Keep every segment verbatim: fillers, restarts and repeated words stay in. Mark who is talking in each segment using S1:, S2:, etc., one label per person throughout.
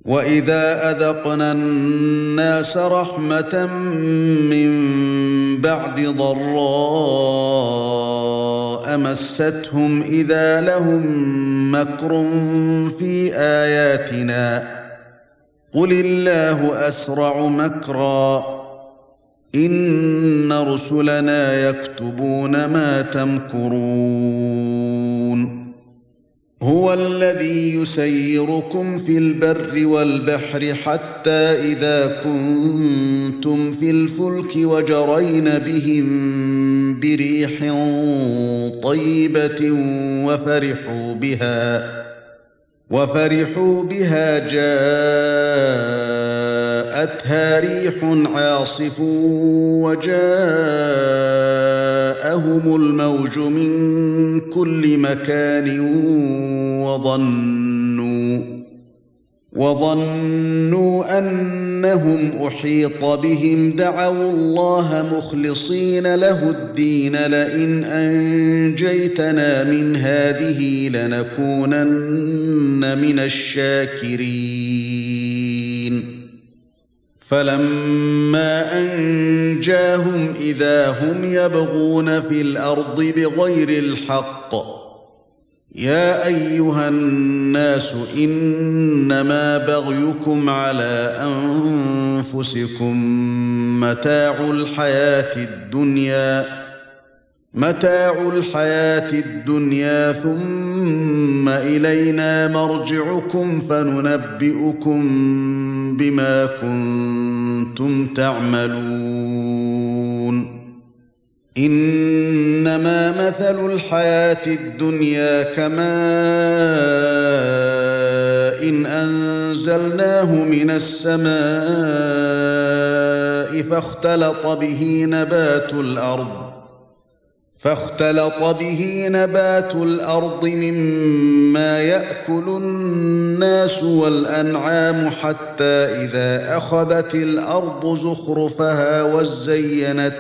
S1: وَإِذَا أَذَقْنَا النَّاسَ رَحْمَةً مِّن بَعْدِ ضَرَّاءٍ مَّسَّتْهُمْ إِذَا لَهُم مَّكْرٌ فِي آيَاتِنَا قُلِ اللَّهُ أَسْرَعُ مَكْرًا إِنَّ رُسُلَنَا يَكْتُبُونَ مَا تَمْكُرُونَ هُوَ الَّذِي يُسَيِّرُكُمْ فِي الْبَرِّ وَالْبَحْرِ حَتَّى إِذَا كُنتُمْ فِي الْفُلْكِ وَجَرَيْنَ بِهِم بِرِيحٍ طَيِّبَةٍ وَفَرِحُوا بِهَا وَفَرِحُوا بِهَا جَاءَتْهَا رِيحٌ عَاصِفٌ وَجَاءَهُمُ الْمَوْجُ مِنْ كُلِّ مَكَانٍ وَظَنُّوا وَظَنُّوا أَنَّهُمْ أُحِيطَ بِهِمْ دَعَوُا اللَّهَ مُخْلِصِينَ لَهُ الدِّينَ لَئِنْ أَنْجَيْتَنَا مِنْ هَٰذِهِ لَنَكُونَنَّ مِنَ الشَّاكِرِينَ فَلَمَّا أَنْجَاهُمْ إِذَا هُمْ يَبْغُونَ فِي الْأَرْضِ بِغَيْرِ الْحَقِّ يَا أَيُّهَا النَّاسُ إِنَّمَا بَغْيُكُمْ عَلَى أَنفُسِكُمْ مَتَاعُ الْحَيَاةِ الدُّنْيَا مَتَاعُ الْحَيَاةِ الدُّنْيَا ثُمَّ إِلَيْنَا مَرْجِعُكُمْ فَنُنَبِّئُكُم بِمَا كُنتُمْ تَعْمَلُونَ إِنَّمَا مَثَلُ الْحَيَاةِ الدُّنْيَا كَمَاءٍ أَنزَلْنَاهُ مِنَ السَّمَاءِ فاختلط به نبات الأرض فاختلط به نبات الأرض مما يأكل الناس والأنعام حتى إذا أخذت الأرض زخرفها وزينت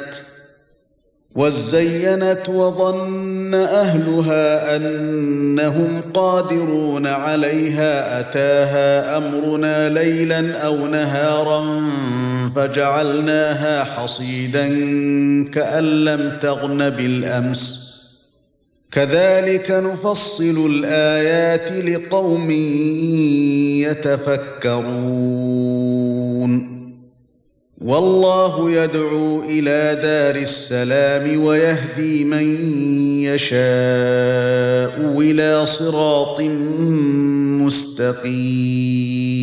S1: وزينت وظن أهلها أنهم قادرون عليها أتاها أمرنا ليلا أو نهارا فجعلناها حصيدا كأن لم تغن بالأمس كذلك نفصل الآيات لقوم يتفكرون والله يدعو إلى دار السلام ويهدي من يشاء إلى صراط مستقيم